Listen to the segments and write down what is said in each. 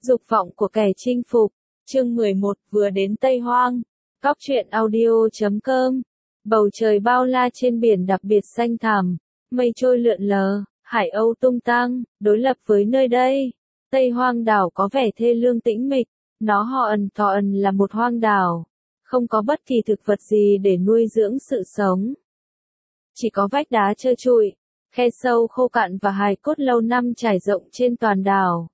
Dục vọng của kẻ chinh phục. Chương 11 vừa đến Tây Hoang. Góc truyện audio.com. Bầu trời bao la trên biển đặc biệt xanh thẳm, mây trôi lượn lờ, hải âu tung tăng, đối lập với nơi đây. Tây Hoang đảo có vẻ thê lương tĩnh mịch, nó thọ ẩn là một hoang đảo, không có bất kỳ thực vật gì để nuôi dưỡng sự sống. Chỉ có vách đá trơ trụi, khe sâu khô cạn và hài cốt lâu năm trải rộng trên toàn đảo.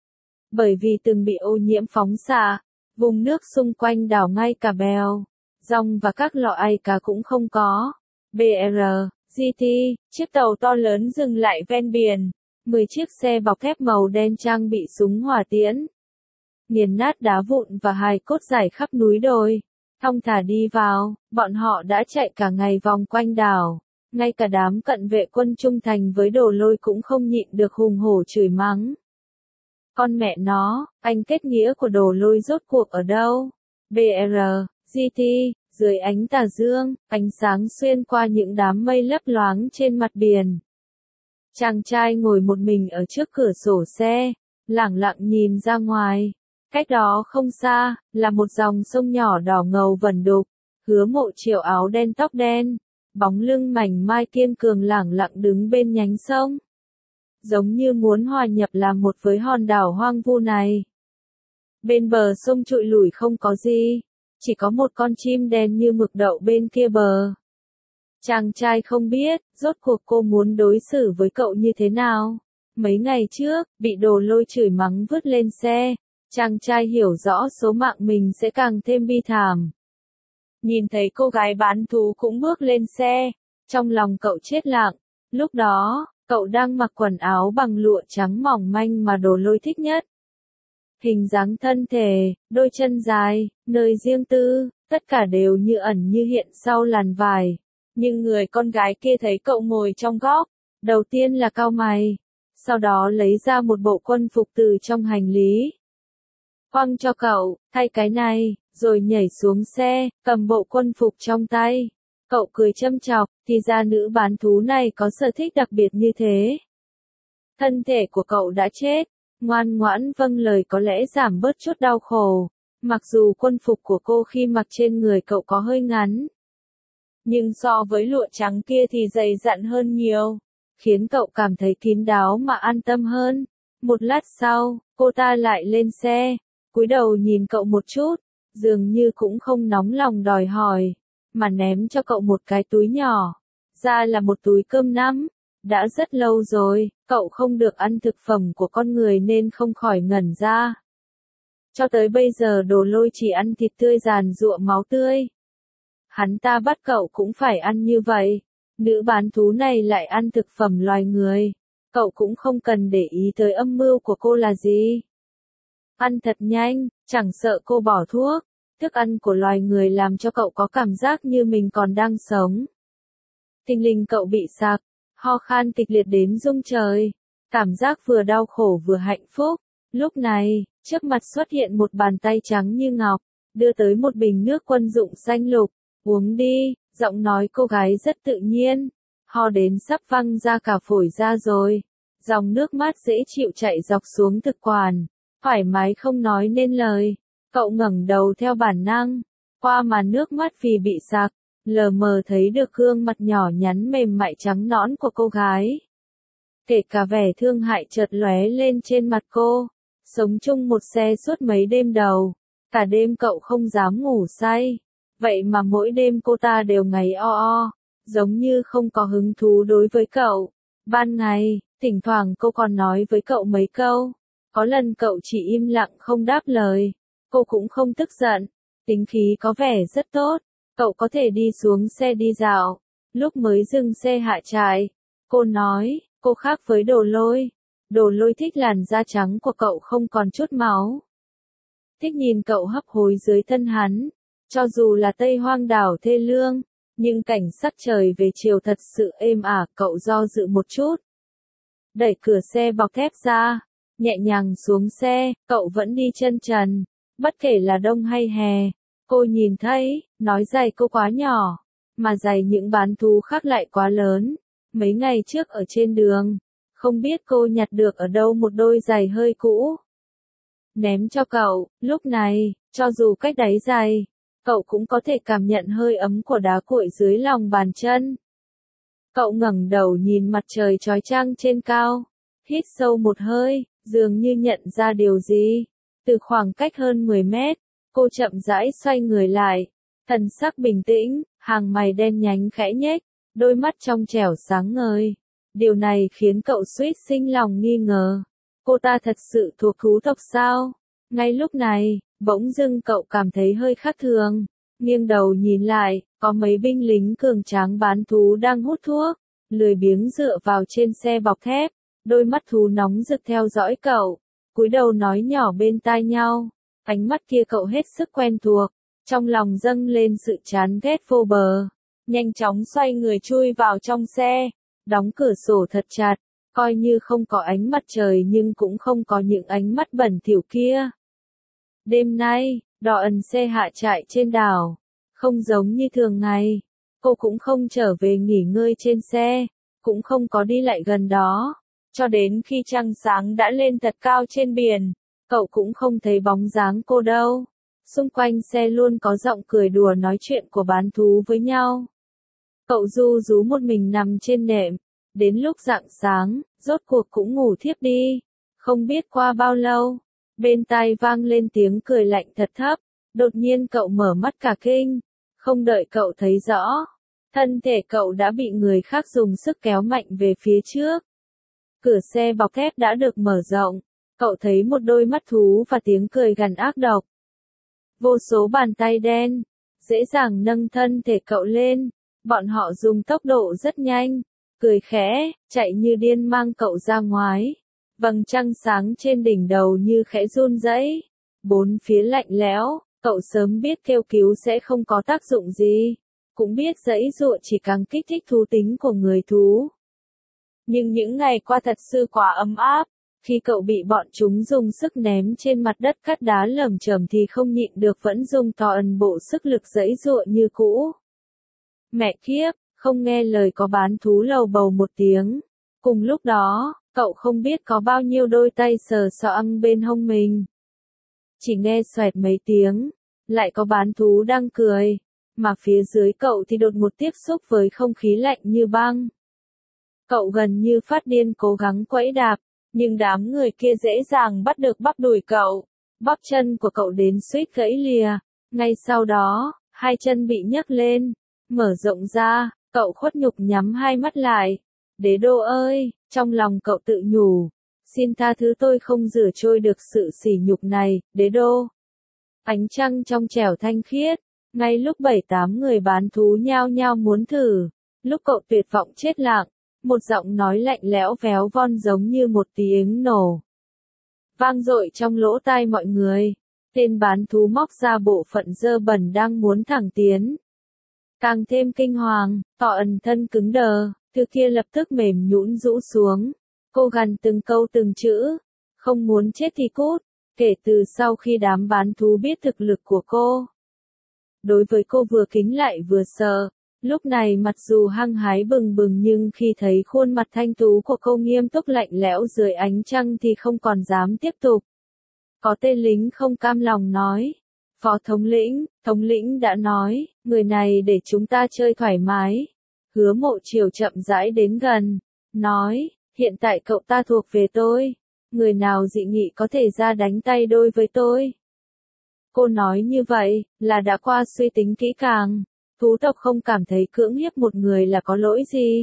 Bởi vì từng bị ô nhiễm phóng xạ, vùng nước xung quanh đảo ngay cả bèo, rong và các loại cá cũng không có. BR, GT, chiếc tàu to lớn dừng lại ven biển, 10 chiếc xe bọc thép màu đen trang bị súng hỏa tiễn. Nghiền nát đá vụn và hài cốt rải khắp núi đồi. Thong thả đi vào, bọn họ đã chạy cả ngày vòng quanh đảo. Ngay cả đám cận vệ quân trung thành với Đồ Lôi cũng không nhịn được hùng hổ chửi mắng. Con mẹ nó, anh kết nghĩa của Đồ Lôi rốt cuộc ở đâu? BR, GT, dưới ánh tà dương, ánh sáng xuyên qua những đám mây lấp loáng trên mặt biển. Chàng trai ngồi một mình ở trước cửa sổ xe, lẳng lặng nhìn ra ngoài. Cách đó không xa, là một dòng sông nhỏ đỏ ngầu vẩn đục. Hứa Mộ Triệu áo đen tóc đen, bóng lưng mảnh mai kiên cường lẳng lặng đứng bên nhánh sông. Giống như muốn hòa nhập làm một với hòn đảo hoang vu này. Bên bờ sông trụi lủi không có gì, chỉ có một con chim đen như mực đậu bên kia bờ. Chàng trai không biết, rốt cuộc cô muốn đối xử với cậu như thế nào. Mấy ngày trước, bị Đồ Lôi chửi mắng vứt lên xe, chàng trai hiểu rõ số mạng mình sẽ càng thêm bi thảm. Nhìn thấy cô gái bán thú cũng bước lên xe, trong lòng cậu chết lặng. Lúc đó, cậu đang mặc quần áo bằng lụa trắng mỏng manh mà Đồ Lôi thích nhất. Hình dáng thân thể, đôi chân dài, nơi riêng tư, tất cả đều như ẩn như hiện sau làn vải. Nhưng người con gái kia thấy cậu ngồi trong góc, đầu tiên là cau mày, sau đó lấy ra một bộ quân phục từ trong hành lý. Quăng cho cậu, thay cái này, rồi nhảy xuống xe, cầm bộ quân phục trong tay. Cậu cười châm chọc, thì ra nữ bán thú này có sở thích đặc biệt như thế. Thân thể của cậu đã chết, ngoan ngoãn vâng lời có lẽ giảm bớt chút đau khổ. Mặc dù quân phục của cô khi mặc trên người cậu có hơi ngắn, nhưng so với lụa trắng kia thì dày dặn hơn nhiều, khiến cậu cảm thấy kín đáo mà an tâm hơn. Một lát sau, cô ta lại lên xe, cúi đầu nhìn cậu một chút, dường như cũng không nóng lòng đòi hỏi, mà ném cho cậu một cái túi nhỏ. Ra là một túi cơm nắm. Đã rất lâu rồi, cậu không được ăn thực phẩm của con người nên không khỏi ngẩn ra. Cho tới bây giờ Đồ Lôi chỉ ăn thịt tươi giàn giụa máu tươi. Hắn ta bắt cậu cũng phải ăn như vậy. Nữ bán thú này lại ăn thực phẩm loài người. Cậu cũng không cần để ý tới âm mưu của cô là gì. Ăn thật nhanh, chẳng sợ cô bỏ thuốc. Thức ăn của loài người làm cho cậu có cảm giác như mình còn đang sống. Thình lình cậu bị sặc, ho khan kịch liệt đến rung trời. Cảm giác vừa đau khổ vừa hạnh phúc. Lúc này, trước mặt xuất hiện một bàn tay trắng như ngọc, đưa tới một bình nước quân dụng xanh lục. Uống đi, giọng nói cô gái rất tự nhiên. Ho đến sắp văng ra cả phổi ra rồi. Dòng nước mát dễ chịu chạy dọc xuống thực quản, thoải mái không nói nên lời. Cậu ngẩng đầu theo bản năng, qua màn nước mắt vì bị sặc, lờ mờ thấy được gương mặt nhỏ nhắn mềm mại trắng nõn của cô gái. Kể cả vẻ thương hại chợt lóe lên trên mặt cô. Sống chung một xe suốt mấy đêm đầu, cả đêm cậu không dám ngủ say. Vậy mà mỗi đêm cô ta đều ngáy o, giống như không có hứng thú đối với cậu. Ban ngày, thỉnh thoảng cô còn nói với cậu mấy câu. Có lần cậu chỉ im lặng không đáp lời. Cô cũng không tức giận, tính khí có vẻ rất tốt. Cậu có thể đi xuống xe đi dạo. Lúc mới dừng xe hạ trại, cô nói, cô khác với Đồ Lôi. Đồ Lôi thích làn da trắng của cậu không còn chút máu. Thích nhìn cậu hấp hối dưới thân hắn. Cho dù là Tây Hoang đảo thê lương, nhưng cảnh sắc trời về chiều thật sự êm ả. Cậu do dự một chút, đẩy cửa xe bọc thép ra, nhẹ nhàng xuống xe. Cậu vẫn đi chân trần, bất kể là đông hay hè. Cô nhìn thấy, nói giày cô quá nhỏ, mà giày những bán thú khác lại quá lớn. Mấy ngày trước ở trên đường, không biết cô nhặt được ở đâu một đôi giày hơi cũ. ném cho cậu. Lúc này, cho dù cách đáy dày, cậu cũng có thể cảm nhận hơi ấm của đá cuội dưới lòng bàn chân. Cậu ngẩng đầu nhìn mặt trời chói chang trên cao, hít sâu một hơi, dường như nhận ra điều gì. Từ khoảng cách hơn 10 mét, cô chậm rãi xoay người lại, thần sắc bình tĩnh, hàng mày đen nhánh khẽ nhếch, đôi mắt trong trẻo sáng ngời. Điều này khiến cậu suýt sinh lòng nghi ngờ. Cô ta thật sự thuộc thú tộc sao? Ngay lúc này, bỗng dưng cậu cảm thấy hơi khác thường. Nghiêng đầu nhìn lại, có mấy binh lính cường tráng bán thú đang hút thuốc, lười biếng dựa vào trên xe bọc thép, đôi mắt thú nóng rực theo dõi cậu, cúi đầu nói nhỏ bên tai nhau. Ánh mắt kia cậu hết sức quen thuộc, trong lòng dâng lên sự chán ghét vô bờ. Nhanh chóng xoay người chui vào trong xe, đóng cửa sổ thật chặt, coi như không có ánh mặt trời nhưng cũng không có những ánh mắt bẩn thỉu kia. Đêm nay, Đỏ Ẩn xe hạ trại trên đảo, không giống như thường ngày, cô cũng không trở về nghỉ ngơi trên xe, cũng không có đi lại gần đó, cho đến khi trăng sáng đã lên thật cao trên biển, cậu cũng không thấy bóng dáng cô đâu. Xung quanh xe luôn có giọng cười đùa nói chuyện của bán thú với nhau. Cậu ru rú một mình nằm trên nệm, đến lúc rạng sáng, rốt cuộc cũng ngủ thiếp đi. Không biết qua bao lâu, bên tai vang lên tiếng cười lạnh thật thấp, đột nhiên cậu mở mắt cả kinh, không đợi cậu thấy rõ, thân thể cậu đã bị người khác dùng sức kéo mạnh về phía trước. Cửa xe bọc thép đã được mở rộng, cậu thấy một đôi mắt thú và tiếng cười gằn ác độc. Vô số bàn tay đen, dễ dàng nâng thân thể cậu lên, bọn họ dùng tốc độ rất nhanh, cười khẽ, chạy như điên mang cậu ra ngoài. Vầng trăng sáng trên đỉnh đầu như khẽ run rẩy, bốn phía lạnh lẽo, cậu sớm biết kêu cứu sẽ không có tác dụng gì, cũng biết giãy giụa chỉ càng kích thích thú tính của người thú. Nhưng những ngày qua thật sự quá ấm áp, khi cậu bị bọn chúng dùng sức ném trên mặt đất cát đá lởm chởm thì không nhịn được vẫn dùng toàn bộ sức lực giãy giụa như cũ. Mẹ kiếp, không nghe lời có bán thú lầu bầu một tiếng. Cùng lúc đó, cậu không biết có bao nhiêu đôi tay sờ soạng bên hông mình. Chỉ nghe xoẹt mấy tiếng, lại có bán thú đang cười, mà phía dưới cậu thì đột ngột tiếp xúc với không khí lạnh như băng. Cậu gần như phát điên cố gắng quẫy đạp, nhưng đám người kia dễ dàng bắt được bắp đùi cậu, bắp chân của cậu đến suýt gãy lìa. Ngay sau đó, hai chân bị nhấc lên, mở rộng ra, cậu khuất nhục nhắm hai mắt lại. Đế đô ơi, trong lòng cậu tự nhủ, xin tha thứ tôi không rửa trôi được sự sỉ nhục này, đế đô. Ánh trăng trong trẻo thanh khiết, ngay lúc 7-8 người bán thú nhao nhao muốn thử, lúc cậu tuyệt vọng chết lặng, một giọng nói lạnh lẽo véo von giống như một tiếng nổ vang dội trong lỗ tai mọi người. Tên bán thú móc ra bộ phận dơ bẩn đang muốn thẳng tiến. Càng thêm kinh hoàng, Tỏ Ẩn thân cứng đờ, thứ kia lập tức mềm nhũn rũ xuống. Cô gằn từng câu từng chữ, không muốn chết thì cút. Kể từ sau khi đám bán thú biết thực lực của cô, đối với cô vừa kính lại vừa sợ. Lúc này mặc dù hăng hái bừng bừng nhưng khi thấy khuôn mặt thanh tú của cô nghiêm túc lạnh lẽo dưới ánh trăng thì không còn dám tiếp tục. Có tên lính không cam lòng nói, Phó thống lĩnh đã nói, người này để chúng ta chơi thoải mái. Hứa Mộ Chiều chậm rãi đến gần, nói, hiện tại cậu ta thuộc về tôi, người nào dị nghị có thể ra đánh tay đôi với tôi. Cô nói như vậy, là đã qua suy tính kỹ càng. Thú tộc không cảm thấy cưỡng hiếp một người là có lỗi gì.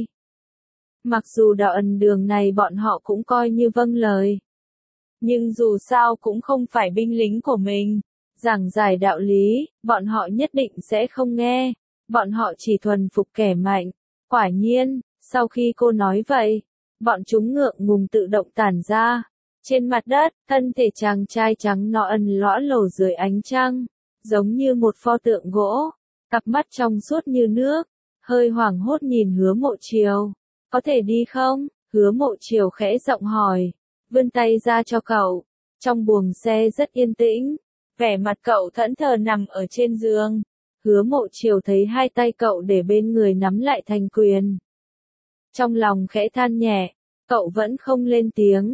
Mặc dù Đỏ Ẩn đường này bọn họ cũng coi như vâng lời. Nhưng dù sao cũng không phải binh lính của mình. Giảng giải đạo lý, bọn họ nhất định sẽ không nghe. Bọn họ chỉ thuần phục kẻ mạnh. Quả nhiên, sau khi cô nói vậy, bọn chúng ngượng ngùng tự động tản ra. Trên mặt đất, thân thể chàng trai trắng nõn lõa lồ dưới ánh trăng, giống như một pho tượng gỗ. Cặp mắt trong suốt như nước, hơi hoảng hốt nhìn Hứa Mộ Chiều. Có thể đi không? Hứa Mộ Chiều khẽ giọng hỏi, vươn tay ra cho cậu. Trong buồng xe rất yên tĩnh, vẻ mặt cậu thẫn thờ nằm ở trên giường. Hứa Mộ Chiều thấy hai tay cậu để bên người nắm lại thành quyền. Trong lòng khẽ than nhẹ, cậu vẫn không lên tiếng.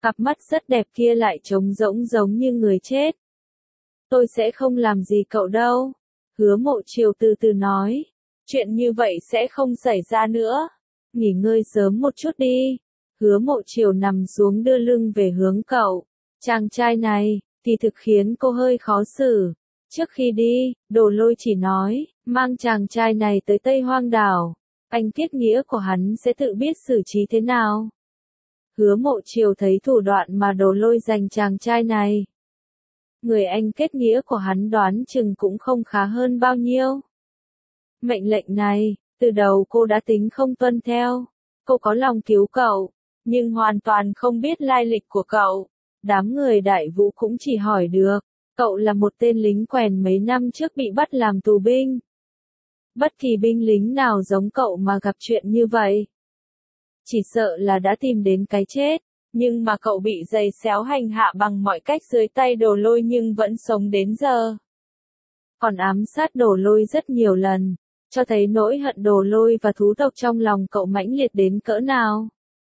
Cặp mắt rất đẹp kia lại trống rỗng giống như người chết. Tôi sẽ không làm gì cậu đâu. Hứa Mộ Chiều từ từ nói. Chuyện như vậy sẽ không xảy ra nữa. Nghỉ ngơi sớm một chút đi. Hứa Mộ Chiều nằm xuống đưa lưng về hướng cậu. Chàng trai này, thì thực khiến cô hơi khó xử. Trước khi đi, Đồ Lôi chỉ nói, mang chàng trai này tới Tây Hoang Đảo. Anh kết nghĩa của hắn sẽ tự biết xử trí thế nào. Hứa Mộ Chiều thấy thủ đoạn mà Đồ Lôi dành chàng trai này. Người anh kết nghĩa của hắn đoán chừng cũng không khá hơn bao nhiêu. Mệnh lệnh này, từ đầu cô đã tính không tuân theo. Cô có lòng cứu cậu, nhưng hoàn toàn không biết lai lịch của cậu. Đám người Đại Vũ cũng chỉ hỏi được, cậu là một tên lính quèn mấy năm trước bị bắt làm tù binh. Bất kỳ binh lính nào giống cậu mà gặp chuyện như vậy, chỉ sợ là đã tìm đến cái chết. Nhưng mà cậu bị giày xéo hành hạ bằng mọi cách dưới tay Đồ Lôi nhưng vẫn sống đến giờ. Còn ám sát Đồ Lôi rất nhiều lần, cho thấy nỗi hận Đồ Lôi và thú tộc trong lòng cậu mãnh liệt đến cỡ nào.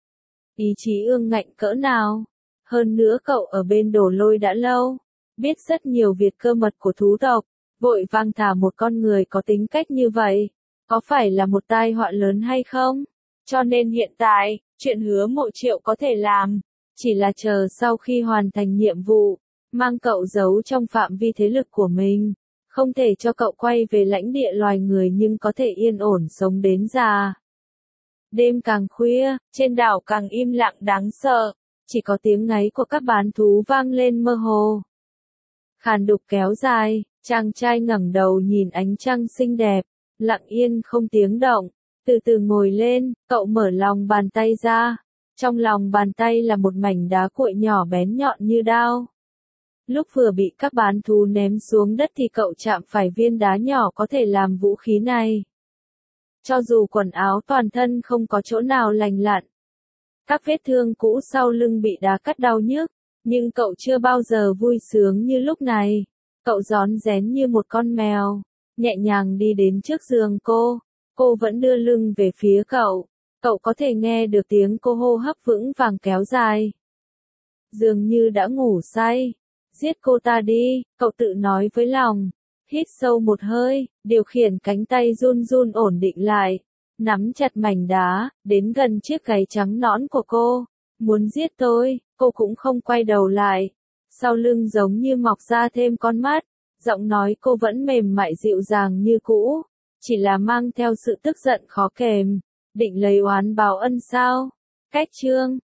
Ý chí ương ngạnh cỡ nào. Hơn nữa cậu ở bên Đồ Lôi đã lâu, biết rất nhiều việc cơ mật của thú tộc, vội vàng thả một con người có tính cách như vậy, có phải là một tai họa lớn hay không? Cho nên hiện tại, chuyện Hứa Mộ Chiều có thể làm, chỉ là chờ sau khi hoàn thành nhiệm vụ, mang cậu giấu trong phạm vi thế lực của mình, không thể cho cậu quay về lãnh địa loài người nhưng có thể yên ổn sống đến già. Đêm càng khuya, trên đảo càng im lặng đáng sợ, chỉ có tiếng ngáy của các bán thú vang lên mơ hồ. Khàn đục kéo dài, chàng trai ngẩng đầu nhìn ánh trăng xinh đẹp, lặng yên không tiếng động. Từ từ ngồi lên, cậu mở lòng bàn tay ra. Trong lòng bàn tay là một mảnh đá cuội nhỏ bén nhọn như đao. Lúc vừa bị các bán thú ném xuống đất thì cậu chạm phải viên đá nhỏ có thể làm vũ khí này. Cho dù quần áo toàn thân không có chỗ nào lành lặn, các vết thương cũ sau lưng bị đá cắt đau nhức, nhưng cậu chưa bao giờ vui sướng như lúc này. Cậu rón rén như một con mèo, nhẹ nhàng đi đến trước giường cô. Cô vẫn đưa lưng về phía cậu. Cậu có thể nghe được tiếng cô hô hấp vững vàng kéo dài. Dường như đã ngủ say. Giết cô ta đi, cậu tự nói với lòng. Hít sâu một hơi, điều khiển cánh tay run run ổn định lại. Nắm chặt mảnh đá, đến gần chiếc gáy trắng nõn của cô. Muốn giết tôi, cô cũng không quay đầu lại. Sau lưng giống như mọc ra thêm con mắt. Giọng nói cô vẫn mềm mại dịu dàng như cũ. Chỉ là mang theo sự tức giận khó kềm, định lấy oán báo ân sao? Cách chương